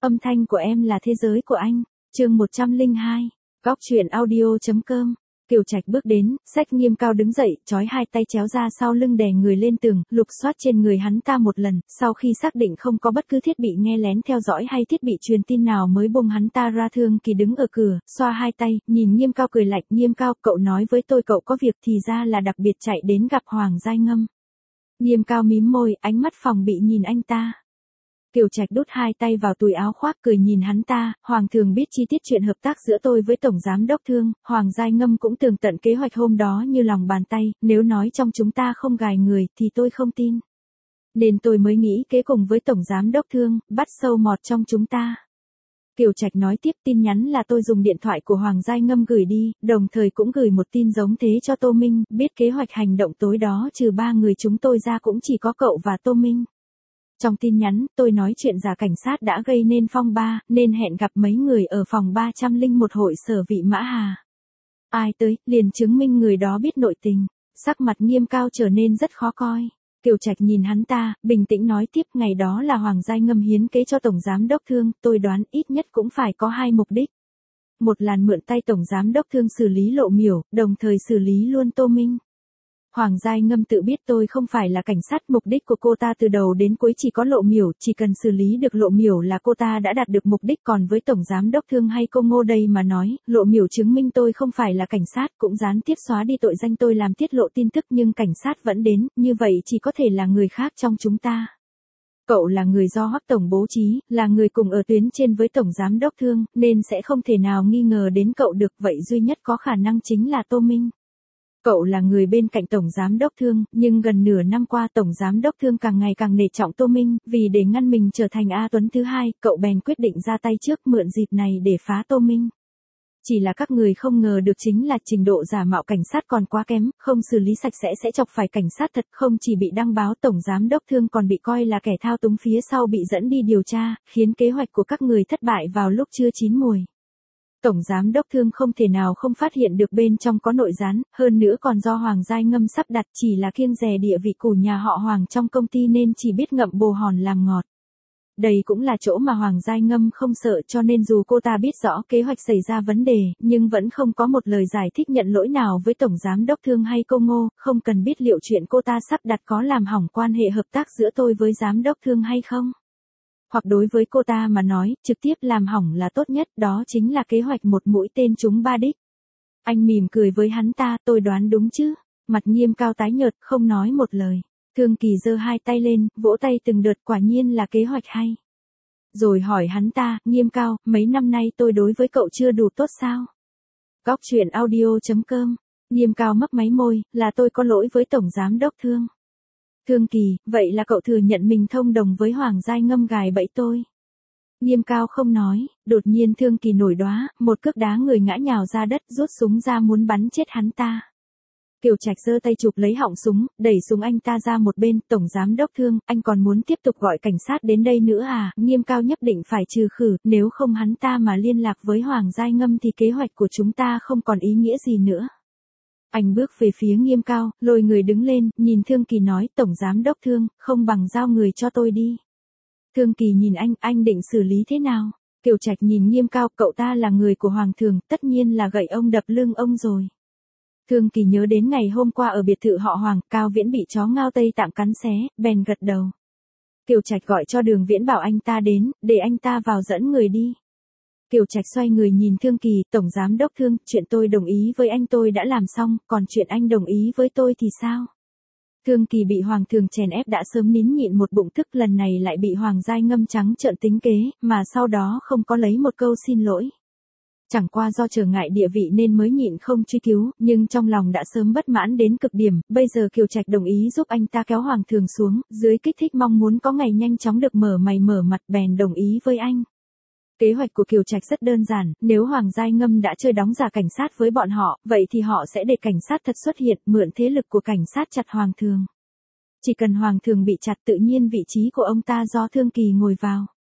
Âm thanh của em là thế giới của anh. Chương 102. Góc truyện audio.com. Kiều Trạch bước đến, xách Nghiêm Cao đứng dậy, trói hai tay chéo ra sau lưng đè người lên tường, lục soát trên người hắn ta một lần, sau khi xác định không có bất cứ thiết bị nghe lén theo dõi hay thiết bị truyền tin nào mới buông hắn ta ra. Thương Kỳ đứng ở cửa, xoa hai tay, nhìn Nghiêm Cao cười lạnh. Nghiêm Cao, cậu nói với tôi cậu có việc thì ra là đặc biệt chạy đến gặp Hoàng Giai Ngâm. Nghiêm Cao mím môi, ánh mắt phòng bị nhìn anh ta. Kiều Trạch đút hai tay vào túi áo khoác cười nhìn hắn ta, Hoàng thường biết chi tiết chuyện hợp tác giữa tôi với Tổng Giám Đốc Thương, Hoàng Giai Ngâm cũng tường tận kế hoạch hôm đó như lòng bàn tay, nếu nói trong chúng ta không gài người thì tôi không tin. Nên tôi mới nghĩ kế cùng với Tổng Giám Đốc Thương, bắt sâu mọt trong chúng ta. Kiều Trạch nói tiếp, tin nhắn là tôi dùng điện thoại của Hoàng Giai Ngâm gửi đi, đồng thời cũng gửi một tin giống thế cho Tô Minh, biết kế hoạch hành động tối đó trừ ba người chúng tôi ra cũng chỉ có cậu và Tô Minh. Trong tin nhắn, tôi nói chuyện giả cảnh sát đã gây nên phong ba, nên hẹn gặp mấy người ở phòng 301 hội sở Vị Mã Hà. Ai tới, liền chứng minh người đó biết nội tình. Sắc mặt Nghiêm Cao trở nên rất khó coi. Kiều Trạch nhìn hắn ta, bình tĩnh nói tiếp, ngày đó là Hoàng Giai Ngâm hiến kế cho Tổng Giám Đốc Thương, tôi đoán ít nhất cũng phải có hai mục đích. Một là mượn tay Tổng Giám Đốc Thương xử lý Lộ Miểu, đồng thời xử lý luôn Tô Minh. Hoàng Giai Ngâm tự biết tôi không phải là cảnh sát, mục đích của cô ta từ đầu đến cuối chỉ có Lộ Miểu, chỉ cần xử lý được Lộ Miểu là cô ta đã đạt được mục đích. Còn với Tổng Giám Đốc Thương hay cô Ngô đây mà nói, Lộ Miểu chứng minh tôi không phải là cảnh sát, cũng gián tiếp xóa đi tội danh tôi làm tiết lộ tin tức, nhưng cảnh sát vẫn đến, như vậy chỉ có thể là người khác trong chúng ta. Cậu là người do Hoắc Tổng bố trí, là người cùng ở tuyến trên với Tổng Giám Đốc Thương, nên sẽ không thể nào nghi ngờ đến cậu được, vậy duy nhất có khả năng chính là Tô Minh. Cậu là người bên cạnh Tổng Giám Đốc Thương, nhưng gần nửa năm qua Tổng Giám Đốc Thương càng ngày càng nể trọng Tô Minh, vì để ngăn mình trở thành A Tuấn thứ hai, cậu bèn quyết định ra tay trước, mượn dịp này để phá Tô Minh. Chỉ là các người không ngờ được chính là trình độ giả mạo cảnh sát còn quá kém, không xử lý sạch sẽ chọc phải cảnh sát thật, không chỉ bị đăng báo Tổng Giám Đốc Thương còn bị coi là kẻ thao túng phía sau bị dẫn đi điều tra, khiến kế hoạch của các người thất bại vào lúc chưa chín mùi. Tổng Giám Đốc Thương không thể nào không phát hiện được bên trong có nội gián, hơn nữa còn do Hoàng Giai Ngâm sắp đặt, chỉ là kiêng dè địa vị của nhà họ Hoàng trong công ty nên chỉ biết ngậm bồ hòn làm ngọt. Đây cũng là chỗ mà Hoàng Giai Ngâm không sợ, cho nên dù cô ta biết rõ kế hoạch xảy ra vấn đề, nhưng vẫn không có một lời giải thích nhận lỗi nào với Tổng Giám Đốc Thương hay cô Ngô, không cần biết liệu chuyện cô ta sắp đặt có làm hỏng quan hệ hợp tác giữa tôi với Giám Đốc Thương hay không. Hoặc đối với cô ta mà nói, trực tiếp làm hỏng là tốt nhất, đó chính là kế hoạch một mũi tên trúng ba đích. Anh mỉm cười với hắn ta, tôi đoán đúng chứ? Mặt Nghiêm Cao tái nhợt, không nói một lời. Thương Kỳ giơ hai tay lên, vỗ tay từng đợt, quả nhiên là kế hoạch hay. Rồi hỏi hắn ta, Nghiêm Cao, mấy năm nay tôi đối với cậu chưa đủ tốt sao? Góc truyện audio.com. Nghiêm Cao mấp máy môi, là tôi có lỗi với Tổng Giám Đốc Thương. Thương Kỳ, vậy là cậu thừa nhận mình thông đồng với Hoàng Giai Ngâm gài bẫy tôi. Nghiêm Cao không nói, đột nhiên Thương Kỳ nổi đoá, một cước đá người ngã nhào ra đất, rút súng ra muốn bắn chết hắn ta. Kiều Trạch giơ tay chụp lấy họng súng, đẩy súng anh ta ra một bên. Tổng Giám Đốc Thương, anh còn muốn tiếp tục gọi cảnh sát đến đây nữa à? Nghiêm Cao nhất định phải trừ khử, nếu không hắn ta mà liên lạc với Hoàng Giai Ngâm thì kế hoạch của chúng ta không còn ý nghĩa gì nữa. Anh bước về phía Nghiêm Cao, lôi người đứng lên, nhìn Thương Kỳ nói, Tổng Giám Đốc Thương, không bằng giao người cho tôi đi. Thương Kỳ nhìn anh định xử lý thế nào? Kiều Trạch nhìn Nghiêm Cao, cậu ta là người của Hoàng Thường, tất nhiên là gậy ông đập lưng ông rồi. Thương Kỳ nhớ đến ngày hôm qua ở biệt thự họ Hoàng, Cao Viễn bị chó ngao Tây Tạng cắn xé, bèn gật đầu. Kiều Trạch gọi cho Đường Viễn bảo anh ta đến, để anh ta vào dẫn người đi. Kiều Trạch xoay người nhìn Thương Kỳ, Tổng Giám Đốc Thương, chuyện tôi đồng ý với anh tôi đã làm xong, còn chuyện anh đồng ý với tôi thì sao? Thương Kỳ bị Hoàng Thường chèn ép đã sớm nín nhịn một bụng tức, lần này lại bị Hoàng Giai Ngâm trắng trợn tính kế, mà sau đó không có lấy một câu xin lỗi. Chẳng qua do trở ngại địa vị nên mới nhịn không truy cứu, nhưng trong lòng đã sớm bất mãn đến cực điểm, bây giờ Kiều Trạch đồng ý giúp anh ta kéo Hoàng Thường xuống, dưới kích thích mong muốn có ngày nhanh chóng được mở mày mở mặt bèn đồng ý với anh. Kế hoạch của Kiều Trạch rất đơn giản, nếu Hoàng Giai Ngâm đã chơi đóng giả cảnh sát với bọn họ, vậy thì họ sẽ để cảnh sát thật xuất hiện, mượn thế lực của cảnh sát chặt Hoàng Thường. Chỉ cần Hoàng Thường bị chặt tự nhiên vị trí của ông ta do Thương Kỳ ngồi vào.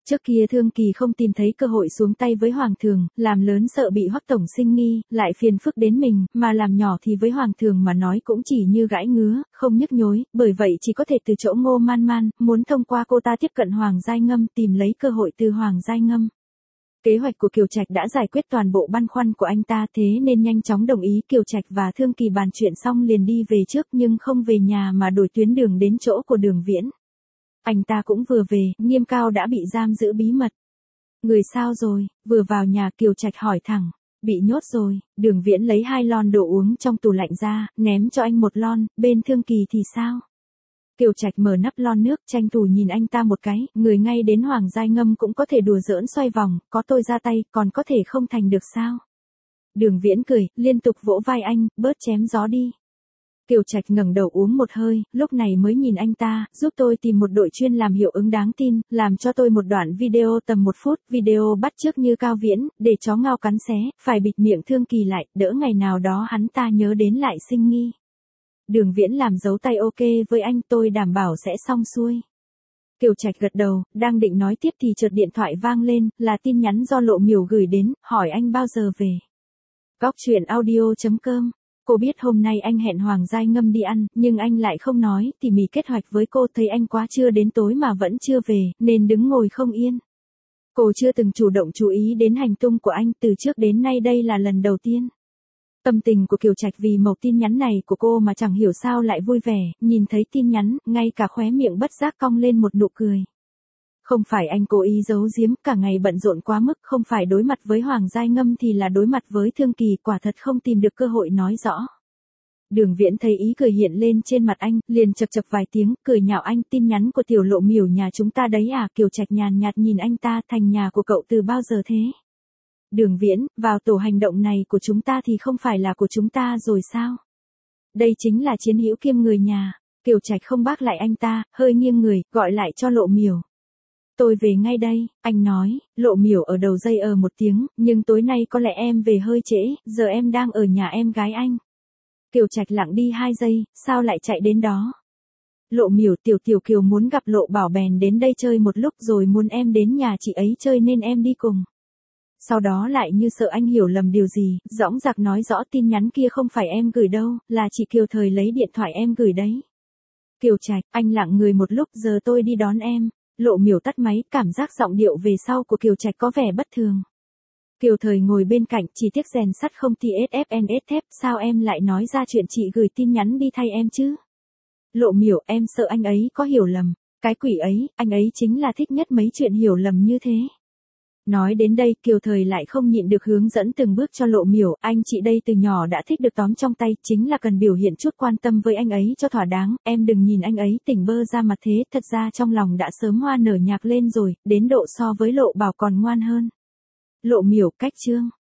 Trước kia Thương Kỳ không tìm thấy cơ hội xuống tay với Hoàng Thường, làm lớn sợ bị Hoắc tổng sinh nghi, lại phiền phức đến mình, mà làm nhỏ thì với Hoàng Thường mà nói cũng chỉ như gãi ngứa, không nhức nhối, bởi vậy chỉ có thể từ chỗ Ngô Man Man, muốn thông qua cô ta tiếp cận Hoàng Giai Ngâm, tìm lấy cơ hội từ Hoàng Giai Ngâm. Kế hoạch của Kiều Trạch đã giải quyết toàn bộ băn khoăn của anh ta, thế nên nhanh chóng đồng ý. Kiều Trạch và Thương Kỳ bàn chuyện xong liền đi về trước, nhưng không về nhà mà đổi tuyến đường đến chỗ của Đường Viễn. Anh ta cũng vừa về, Nghiêm Cao đã bị giam giữ bí mật. Người sao rồi? Vừa vào nhà Kiều Trạch hỏi thẳng. Bị nhốt rồi. Đường Viễn lấy 2 lon đồ uống trong tủ lạnh ra, ném cho anh 1 lon, bên Thương Kỳ thì sao? Kiều Trạch mở nắp lon nước, tranh thủ nhìn anh ta một cái, người ngay đến Hoàng Giai Ngâm cũng có thể đùa giỡn xoay vòng, có tôi ra tay, còn có thể không thành được sao? Đường Viễn cười, liên tục vỗ vai anh, bớt chém gió đi. Kiều Trạch ngẩng đầu uống một hơi, lúc này mới nhìn anh ta, giúp tôi tìm một đội chuyên làm hiệu ứng đáng tin, làm cho tôi một đoạn video tầm 1 phút, video bắt chước như Cao Viễn, để chó ngao cắn xé, phải bịt miệng Thương Kỳ lại, đỡ ngày nào đó hắn ta nhớ đến lại sinh nghi. Đường Viễn làm dấu tay ok với anh, tôi đảm bảo sẽ xong xuôi. Kiều Trạch gật đầu, đang định nói tiếp thì chợt điện thoại vang lên, là tin nhắn do Lộ Miểu gửi đến, hỏi anh bao giờ về. Góc truyện audio.com. Cô biết hôm nay anh hẹn Hoàng Giai Ngâm đi ăn, nhưng anh lại không nói, tỉ mỉ kế hoạch với cô, thấy anh quá trưa đến tối mà vẫn chưa về, nên đứng ngồi không yên. Cô chưa từng chủ động chú ý đến hành tung của anh, từ trước đến nay đây là lần đầu tiên. Tâm tình của Kiều Trạch vì mẩu tin nhắn này của cô mà chẳng hiểu sao lại vui vẻ, nhìn thấy tin nhắn, ngay cả khóe miệng bất giác cong lên một nụ cười. Không phải anh cố ý giấu giếm, cả ngày bận rộn quá mức, không phải đối mặt với Hoàng Giai Ngâm thì là đối mặt với Thương Kỳ, quả thật không tìm được cơ hội nói rõ. Đường Viễn thấy ý cười hiện lên trên mặt anh, liền chậc chậc vài tiếng, cười nhạo anh, tin nhắn của tiểu Lộ Miểu nhà chúng ta đấy à? Kiều Trạch nhàn nhạt nhìn anh ta, thành nhà của cậu từ bao giờ thế? Đường Viễn, vào tổ hành động này của chúng ta thì không phải là của chúng ta rồi sao? Đây chính là chiến hữu kiêm người nhà. Kiều Trạch không bác lại anh ta, hơi nghiêng người, gọi lại cho Lộ Miểu. Tôi về ngay đây, anh nói. Lộ Miểu ở đầu dây một tiếng, nhưng tối nay có lẽ em về hơi trễ, giờ em đang ở nhà em gái anh. Kiều Trạch lặng đi 2 giây, sao lại chạy đến đó? Lộ Miểu, tiểu Kiều muốn gặp Lộ Bảo bèn đến đây chơi một lúc rồi muốn em đến nhà chị ấy chơi nên em đi cùng. Sau đó lại như sợ anh hiểu lầm điều gì, dõng dạc nói rõ tin nhắn kia không phải em gửi đâu, là chị Kiều Thời lấy điện thoại em gửi đấy. Kiều Trạch, anh lặng người một lúc, giờ tôi đi đón em. Lộ Miểu tắt máy, cảm giác giọng điệu về sau của Kiều Trạch có vẻ bất thường. Kiều Thời ngồi bên cạnh, chỉ tiếc rèn sắt không TSFNS thép, sao em lại nói ra chuyện chị gửi tin nhắn đi thay em chứ? Lộ Miểu, em sợ anh ấy có hiểu lầm. Cái quỷ ấy, anh ấy chính là thích nhất mấy chuyện hiểu lầm như thế. Nói đến đây, Kiều Thời lại không nhịn được hướng dẫn từng bước cho Lộ Miểu, anh chị đây từ nhỏ đã thích được tóm trong tay, chính là cần biểu hiện chút quan tâm với anh ấy cho thỏa đáng, em đừng nhìn anh ấy tỉnh bơ ra mặt thế, thật ra trong lòng đã sớm hoa nở nhạc lên rồi, đến độ so với Lộ Bảo còn ngoan hơn. Lộ Miểu, cách chương.